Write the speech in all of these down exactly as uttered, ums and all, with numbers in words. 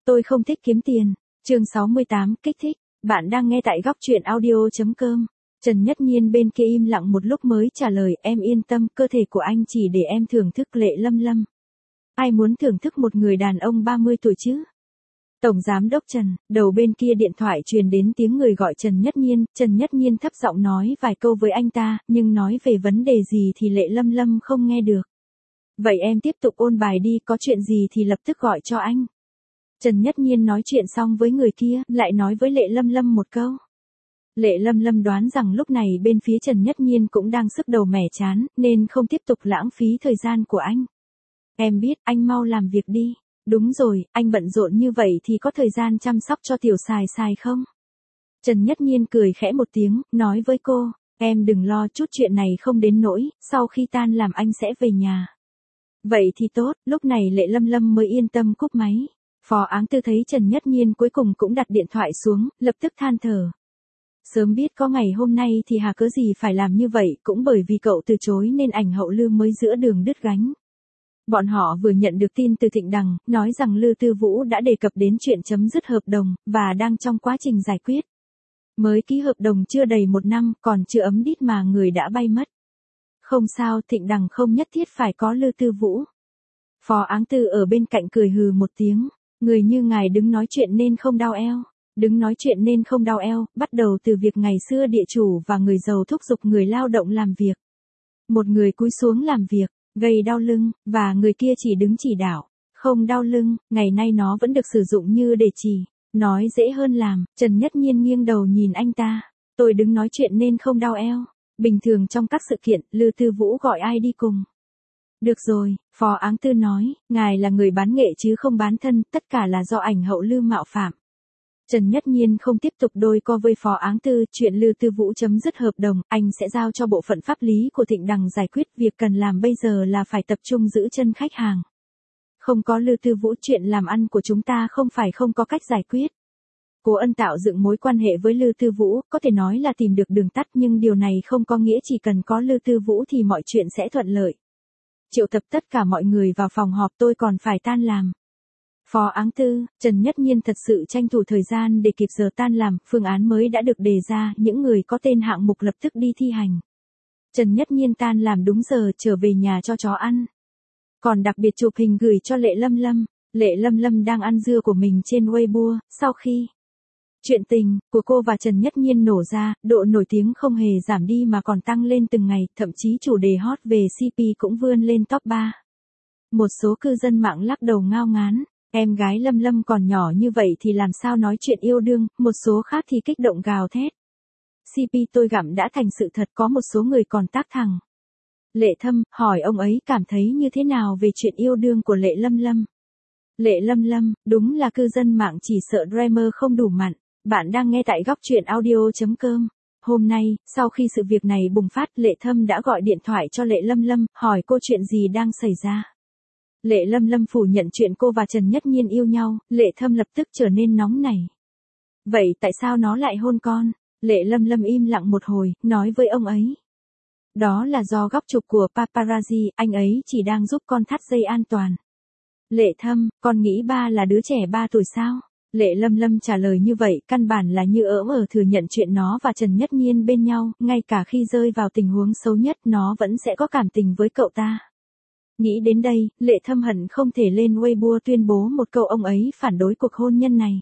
Tôi không thích kiếm tiền. Chương sáu mươi tám, kích thích. Bạn đang nghe tại góc truyện audio.com. Trần Nhất Nhiên bên kia im lặng một lúc mới trả lời, em yên tâm, cơ thể của anh chỉ để em thưởng thức Lệ Lâm Lâm. Ai muốn thưởng thức một người đàn ông ba mươi tuổi chứ? Tổng Giám đốc Trần, đầu bên kia điện thoại truyền đến tiếng người gọi Trần Nhất Nhiên, Trần Nhất Nhiên thấp giọng nói vài câu với anh ta, nhưng nói về vấn đề gì thì Lệ Lâm Lâm không nghe được. Vậy em tiếp tục ôn bài đi, có chuyện gì thì lập tức gọi cho anh. Trần Nhất Nhiên nói chuyện xong với người kia, lại nói với Lệ Lâm Lâm một câu. Lệ Lâm Lâm đoán rằng lúc này bên phía Trần Nhất Nhiên cũng đang sức đầu mẻ chán, nên không tiếp tục lãng phí thời gian của anh. Em biết, anh mau làm việc đi. Đúng rồi, anh bận rộn như vậy thì có thời gian chăm sóc cho tiểu xài xài không? Trần Nhất Nhiên cười khẽ một tiếng, nói với cô, em đừng lo, chút chuyện này không đến nỗi, sau khi tan làm anh sẽ về nhà. Vậy thì tốt, lúc này Lệ Lâm Lâm mới yên tâm cúp máy. Phó Áng Tư thấy Trần Nhất Nhiên cuối cùng cũng đặt điện thoại xuống, lập tức than thở. Sớm biết có ngày hôm nay thì hà cớ gì phải làm như vậy, cũng bởi vì cậu từ chối nên ảnh hậu Lư mới giữa đường đứt gánh. Bọn họ vừa nhận được tin từ Thịnh Đằng, nói rằng Lư Tư Vũ đã đề cập đến chuyện chấm dứt hợp đồng, và đang trong quá trình giải quyết. Mới ký hợp đồng chưa đầy một năm, còn chưa ấm đít mà người đã bay mất. Không sao, Thịnh Đằng không nhất thiết phải có Lư Tư Vũ. Phó Áng Tư ở bên cạnh cười hừ một tiếng, người như ngài đứng nói chuyện nên không đau eo. Đứng nói chuyện nên không đau eo, bắt đầu từ việc ngày xưa địa chủ và người giàu thúc giục người lao động làm việc. Một người cúi xuống làm việc, gây đau lưng, và người kia chỉ đứng chỉ đạo, không đau lưng, ngày nay nó vẫn được sử dụng như để chỉ, nói dễ hơn làm. Trần Nhất Nhiên nghiêng đầu nhìn anh ta, tôi đứng nói chuyện nên không đau eo. Bình thường trong các sự kiện, Lư Tư Vũ gọi ai đi cùng? Được rồi, Phó Áng Tư nói, ngài là người bán nghệ chứ không bán thân, tất cả là do ảnh hậu Lư mạo phạm. Trần Nhất Nhiên không tiếp tục đôi co với Phó Áng Tư, chuyện Lư Tư Vũ chấm dứt hợp đồng, anh sẽ giao cho bộ phận pháp lý của Thịnh Đằng giải quyết, việc cần làm bây giờ là phải tập trung giữ chân khách hàng. Không có Lư Tư Vũ, chuyện làm ăn của chúng ta không phải không có cách giải quyết. Cố Ân tạo dựng mối quan hệ với Lư Tư Vũ, có thể nói là tìm được đường tắt, nhưng điều này không có nghĩa chỉ cần có Lư Tư Vũ thì mọi chuyện sẽ thuận lợi. Triệu tập tất cả mọi người vào phòng họp, tôi còn phải tan làm. Phó Áng Tư, Trần Nhất Nhiên thật sự tranh thủ thời gian để kịp giờ tan làm, phương án mới đã được đề ra, những người có tên hạng mục lập tức đi thi hành. Trần Nhất Nhiên tan làm đúng giờ trở về nhà cho chó ăn. Còn đặc biệt chụp hình gửi cho Lệ Lâm Lâm. Lệ Lâm Lâm đang ăn dưa của mình trên Weibo, sau khi chuyện tình của cô và Trần Nhất Nhiên nổ ra, độ nổi tiếng không hề giảm đi mà còn tăng lên từng ngày, thậm chí chủ đề hot về xê pê cũng vươn lên top ba. Một số cư dân mạng lắc đầu ngao ngán. Em gái Lâm Lâm còn nhỏ như vậy thì làm sao nói chuyện yêu đương, một số khác thì kích động gào thét. xê pê tôi gặm đã thành sự thật, có một số người còn tác thẳng. Lệ Thâm, hỏi ông ấy cảm thấy như thế nào về chuyện yêu đương của Lệ Lâm Lâm. Lệ Lâm Lâm, đúng là cư dân mạng chỉ sợ drama không đủ mặn. Bạn đang nghe tại góc truyện audio.com. Hôm nay, sau khi sự việc này bùng phát, Lệ Thâm đã gọi điện thoại cho Lệ Lâm Lâm, hỏi cô chuyện gì đang xảy ra. Lệ Lâm Lâm phủ nhận chuyện cô và Trần Nhất Nhiên yêu nhau, Lệ Thâm lập tức trở nên nóng nảy. Vậy tại sao nó lại hôn con? Lệ Lâm Lâm im lặng một hồi, nói với ông ấy. Đó là do góc chụp của paparazzi, anh ấy chỉ đang giúp con thắt dây an toàn. Lệ Thâm, con nghĩ ba là đứa trẻ ba tuổi sao? Lệ Lâm Lâm trả lời như vậy, căn bản là như ỡm ở thừa nhận chuyện nó và Trần Nhất Nhiên bên nhau, ngay cả khi rơi vào tình huống xấu nhất nó vẫn sẽ có cảm tình với cậu ta. Nghĩ đến đây, Lệ Thâm hận không thể lên Weibo tuyên bố một câu ông ấy phản đối cuộc hôn nhân này.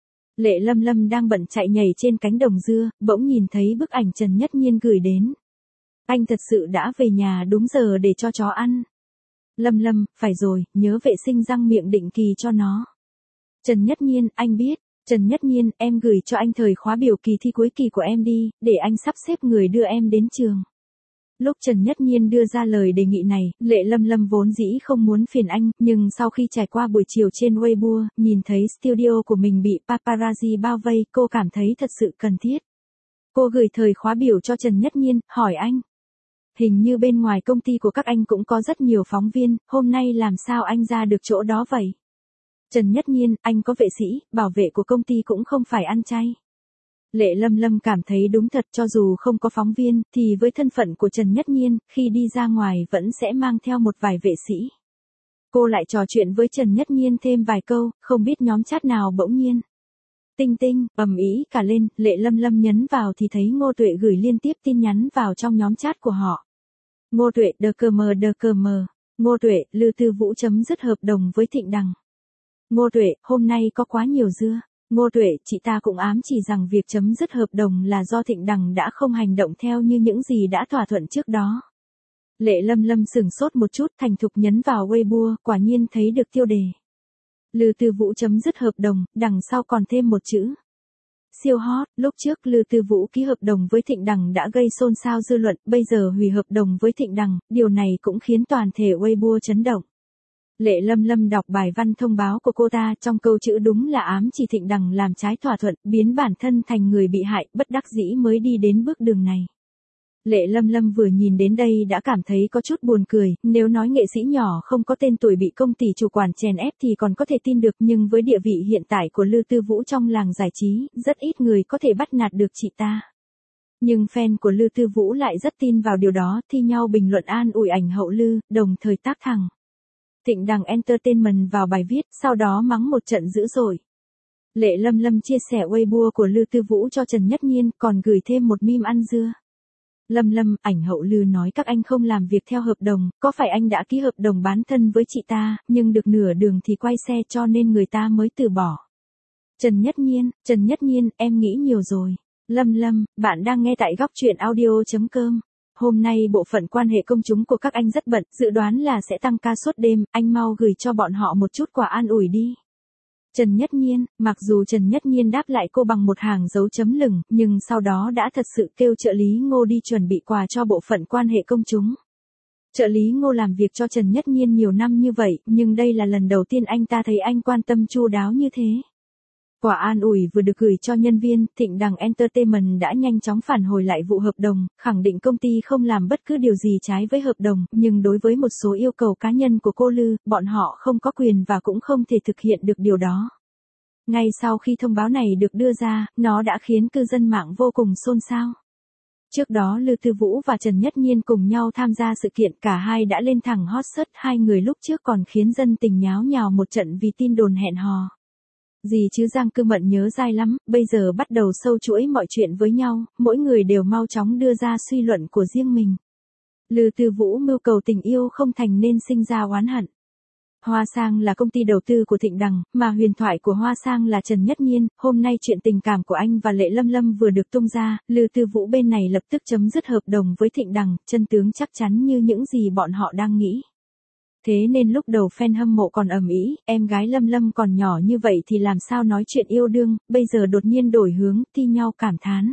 Lệ Lâm Lâm đang bận chạy nhảy trên cánh đồng dưa, bỗng nhìn thấy bức ảnh Trần Nhất Nhiên gửi đến. Anh thật sự đã về nhà đúng giờ để cho chó ăn. Lâm Lâm, phải rồi, nhớ vệ sinh răng miệng định kỳ cho nó. Trần Nhất Nhiên, anh biết. Trần Nhất Nhiên, em gửi cho anh thời khóa biểu kỳ thi cuối kỳ của em đi, để anh sắp xếp người đưa em đến trường. Lúc Trần Nhất Nhiên đưa ra lời đề nghị này, Lệ Lâm Lâm vốn dĩ không muốn phiền anh, nhưng sau khi trải qua buổi chiều trên Weibo, nhìn thấy studio của mình bị paparazzi bao vây, cô cảm thấy thật sự cần thiết. Cô gửi thời khóa biểu cho Trần Nhất Nhiên, hỏi anh. Hình như bên ngoài công ty của các anh cũng có rất nhiều phóng viên, hôm nay làm sao anh ra được chỗ đó vậy? Trần Nhất Nhiên, anh có vệ sĩ, bảo vệ của công ty cũng không phải ăn chay. Lệ Lâm Lâm cảm thấy đúng thật, cho dù không có phóng viên, thì với thân phận của Trần Nhất Nhiên, khi đi ra ngoài vẫn sẽ mang theo một vài vệ sĩ. Cô lại trò chuyện với Trần Nhất Nhiên thêm vài câu, không biết nhóm chat nào bỗng nhiên. Tinh tinh, ầm ĩ cả lên, Lệ Lâm Lâm nhấn vào thì thấy Ngô Tuệ gửi liên tiếp tin nhắn vào trong nhóm chat của họ. Ngô Tuệ, đờ cờ mờ đờ cờ mờ. Ngô Tuệ, Lư Tư Vũ chấm dứt hợp đồng với Thịnh Đằng. Ngô Tuệ, hôm nay có quá nhiều dưa. Ngô Tuệ, chị ta cũng ám chỉ rằng việc chấm dứt hợp đồng là do Thịnh Đằng đã không hành động theo như những gì đã thỏa thuận trước đó. Lệ Lâm Lâm sửng sốt một chút, thành thục nhấn vào Weibo, quả nhiên thấy được tiêu đề. Lư Tư Vũ chấm dứt hợp đồng, đằng sau còn thêm một chữ. Siêu hot, lúc trước Lư Tư Vũ ký hợp đồng với Thịnh Đằng đã gây xôn xao dư luận, bây giờ hủy hợp đồng với Thịnh Đằng, điều này cũng khiến toàn thể Weibo chấn động. Lệ Lâm Lâm đọc bài văn thông báo của cô ta, trong câu chữ đúng là ám chỉ Thịnh Đằng làm trái thỏa thuận, biến bản thân thành người bị hại, bất đắc dĩ mới đi đến bước đường này. Lệ Lâm Lâm vừa nhìn đến đây đã cảm thấy có chút buồn cười, nếu nói nghệ sĩ nhỏ không có tên tuổi bị công ty chủ quản chèn ép thì còn có thể tin được, nhưng với địa vị hiện tại của Lư Tư Vũ trong làng giải trí, rất ít người có thể bắt nạt được chị ta. Nhưng fan của Lư Tư Vũ lại rất tin vào điều đó, thi nhau bình luận an ủi ảnh hậu Lư, đồng thời tác thẳng Thịnh Đằng Entertainment vào bài viết, sau đó mắng một trận dữ dội. Lệ Lâm Lâm chia sẻ Weibo của Lư Tư Vũ cho Trần Nhất Nhiên, còn gửi thêm một meme ăn dưa. Lâm Lâm, ảnh hậu Lư nói các anh không làm việc theo hợp đồng, có phải anh đã ký hợp đồng bán thân với chị ta, nhưng được nửa đường thì quay xe cho nên người ta mới từ bỏ. Trần Nhất Nhiên, Trần Nhất Nhiên, em nghĩ nhiều rồi. Lâm Lâm, bạn đang nghe tại góc truyện audio chấm com. Hôm nay bộ phận quan hệ công chúng của các anh rất bận, dự đoán là sẽ tăng ca suốt đêm, anh mau gửi cho bọn họ một chút quà an ủi đi. Trần Nhất Nhiên, mặc dù Trần Nhất Nhiên đáp lại cô bằng một hàng dấu chấm lửng, nhưng sau đó đã thật sự kêu trợ lý Ngô đi chuẩn bị quà cho bộ phận quan hệ công chúng. Trợ lý Ngô làm việc cho Trần Nhất Nhiên nhiều năm như vậy, nhưng đây là lần đầu tiên anh ta thấy anh quan tâm chu đáo như thế. Quà an ủi vừa được gửi cho nhân viên, Thịnh Đằng Entertainment đã nhanh chóng phản hồi lại vụ hợp đồng, khẳng định công ty không làm bất cứ điều gì trái với hợp đồng, nhưng đối với một số yêu cầu cá nhân của cô Lư, bọn họ không có quyền và cũng không thể thực hiện được điều đó. Ngay sau khi thông báo này được đưa ra, nó đã khiến cư dân mạng vô cùng xôn xao. Trước đó Lư Tư Vũ và Trần Nhất Nhiên cùng nhau tham gia sự kiện, cả hai đã lên thẳng hot search, hai người lúc trước còn khiến dân tình nháo nhào một trận vì tin đồn hẹn hò. Gì chứ Giang Cư Mận nhớ dai lắm, bây giờ bắt đầu sâu chuỗi mọi chuyện với nhau, mỗi người đều mau chóng đưa ra suy luận của riêng mình. Lư Tư Vũ mưu cầu tình yêu không thành nên sinh ra oán hận. Hoa Sang là công ty đầu tư của Thịnh Đằng, mà huyền thoại của Hoa Sang là Trần Nhất Nhiên, hôm nay chuyện tình cảm của anh và Lệ Lâm Lâm vừa được tung ra, Lư Tư Vũ bên này lập tức chấm dứt hợp đồng với Thịnh Đằng, chân tướng chắc chắn như những gì bọn họ đang nghĩ. Thế nên lúc đầu fan hâm mộ còn ầm ĩ, em gái Lâm Lâm còn nhỏ như vậy thì làm sao nói chuyện yêu đương, bây giờ đột nhiên đổi hướng, thi nhau cảm thán.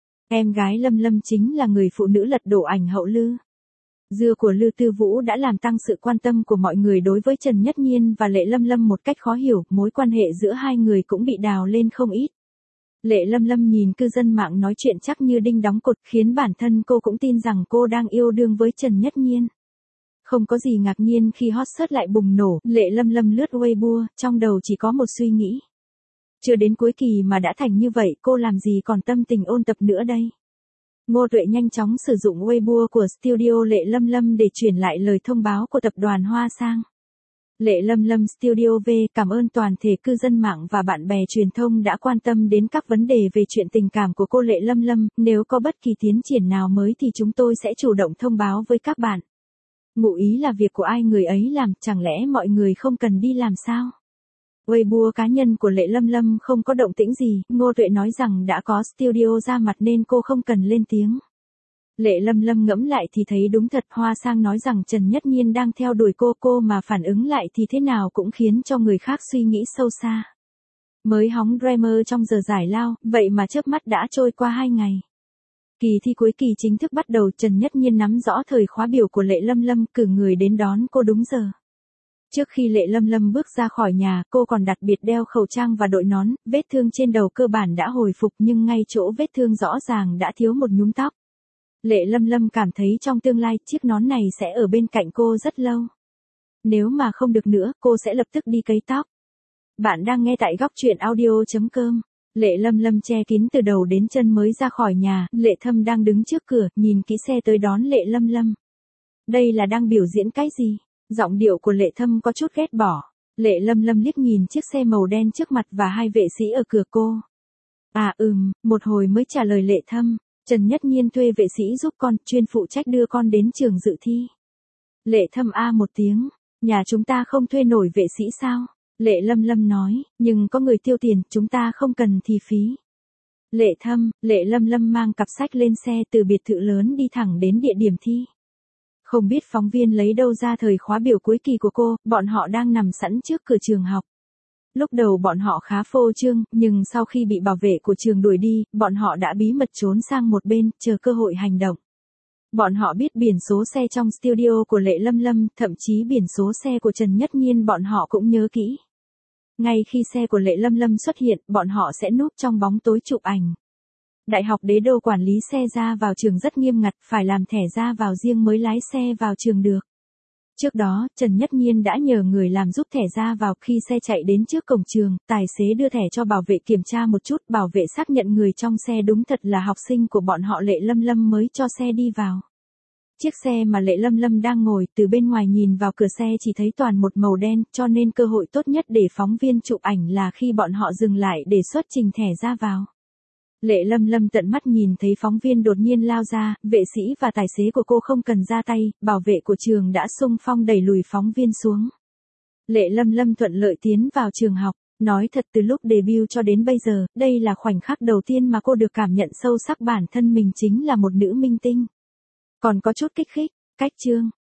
Em gái Lâm Lâm chính là người phụ nữ lật đổ ảnh hậu Lư. Dưa của Lư Tư Vũ đã làm tăng sự quan tâm của mọi người đối với Trần Nhất Nhiên và Lệ Lâm Lâm một cách khó hiểu, mối quan hệ giữa hai người cũng bị đào lên không ít. Lệ Lâm Lâm nhìn cư dân mạng nói chuyện chắc như đinh đóng cột, khiến bản thân cô cũng tin rằng cô đang yêu đương với Trần Nhất Nhiên. Không có gì ngạc nhiên khi hot search lại bùng nổ, Lệ Lâm Lâm lướt Weibo, trong đầu chỉ có một suy nghĩ. Chưa đến cuối kỳ mà đã thành như vậy, cô làm gì còn tâm tình ôn tập nữa đây. Ngô Tuệ nhanh chóng sử dụng Weibo của studio Lệ Lâm Lâm để truyền lại lời thông báo của tập đoàn Hoa Sang. Lệ Lâm Lâm Studio V cảm ơn toàn thể cư dân mạng và bạn bè truyền thông đã quan tâm đến các vấn đề về chuyện tình cảm của cô Lệ Lâm Lâm, nếu có bất kỳ tiến triển nào mới thì chúng tôi sẽ chủ động thông báo với các bạn. Ngụ ý là việc của ai người ấy làm, chẳng lẽ mọi người không cần đi làm sao? Weibo cá nhân của Lệ Lâm Lâm không có động tĩnh gì, Ngô Tuệ nói rằng đã có studio ra mặt nên cô không cần lên tiếng. Lệ Lâm Lâm ngẫm lại thì thấy đúng thật, Hoa Sang nói rằng Trần Nhất Nhiên đang theo đuổi cô, cô mà phản ứng lại thì thế nào cũng khiến cho người khác suy nghĩ sâu xa. Mới hóng Dreamer trong giờ giải lao, vậy mà chớp mắt đã trôi qua hai ngày. Kỳ thi cuối kỳ chính thức bắt đầu, Trần Nhất Nhiên nắm rõ thời khóa biểu của Lệ Lâm Lâm, cử người đến đón cô đúng giờ. Trước khi Lệ Lâm Lâm bước ra khỏi nhà, cô còn đặc biệt đeo khẩu trang và đội nón, vết thương trên đầu cơ bản đã hồi phục nhưng ngay chỗ vết thương rõ ràng đã thiếu một nhúm tóc. Lệ Lâm Lâm cảm thấy trong tương lai, chiếc nón này sẽ ở bên cạnh cô rất lâu. Nếu mà không được nữa, cô sẽ lập tức đi cấy tóc. Bạn đang nghe tại góc truyện audio chấm com. Lệ Lâm Lâm che kín từ đầu đến chân mới ra khỏi nhà, Lệ Thâm đang đứng trước cửa, nhìn kỹ xe tới đón Lệ Lâm Lâm. Đây là đang biểu diễn cái gì? Giọng điệu của Lệ Thâm có chút ghét bỏ. Lệ Lâm Lâm liếc nhìn chiếc xe màu đen trước mặt và hai vệ sĩ ở cửa cô. À ừm, một hồi mới trả lời Lệ Thâm. Trần Nhất Nhiên thuê vệ sĩ giúp con, chuyên phụ trách đưa con đến trường dự thi. Lệ Thâm a một tiếng. Nhà chúng ta không thuê nổi vệ sĩ sao? Lệ Lâm Lâm nói, nhưng có người tiêu tiền, chúng ta không cần thì phí. Lệ Thâm, Lệ Lâm Lâm mang cặp sách lên xe từ biệt thự lớn đi thẳng đến địa điểm thi. Không biết phóng viên lấy đâu ra thời khóa biểu cuối kỳ của cô, bọn họ đang nằm sẵn trước cửa trường học. Lúc đầu bọn họ khá phô trương, nhưng sau khi bị bảo vệ của trường đuổi đi, bọn họ đã bí mật trốn sang một bên, chờ cơ hội hành động. Bọn họ biết biển số xe trong studio của Lệ Lâm Lâm, thậm chí biển số xe của Trần Nhất Nhiên bọn họ cũng nhớ kỹ. Ngay khi xe của Lệ Lâm Lâm xuất hiện, bọn họ sẽ núp trong bóng tối chụp ảnh. Đại học Đế Đô quản lý xe ra vào trường rất nghiêm ngặt, phải làm thẻ ra vào riêng mới lái xe vào trường được. Trước đó, Trần Nhất Nhiên đã nhờ người làm giúp thẻ ra vào, khi xe chạy đến trước cổng trường, tài xế đưa thẻ cho bảo vệ kiểm tra một chút, bảo vệ xác nhận người trong xe đúng thật là học sinh của bọn họ Lệ Lâm Lâm mới cho xe đi vào. Chiếc xe mà Lệ Lâm Lâm đang ngồi, từ bên ngoài nhìn vào cửa xe chỉ thấy toàn một màu đen, cho nên cơ hội tốt nhất để phóng viên chụp ảnh là khi bọn họ dừng lại để xuất trình thẻ ra vào. Lệ Lâm Lâm tận mắt nhìn thấy phóng viên đột nhiên lao ra, vệ sĩ và tài xế của cô không cần ra tay, bảo vệ của trường đã xung phong đẩy lùi phóng viên xuống. Lệ Lâm Lâm thuận lợi tiến vào trường học, nói thật từ lúc debut cho đến bây giờ, đây là khoảnh khắc đầu tiên mà cô được cảm nhận sâu sắc bản thân mình chính là một nữ minh tinh. Còn có chút kích thích, cách chương.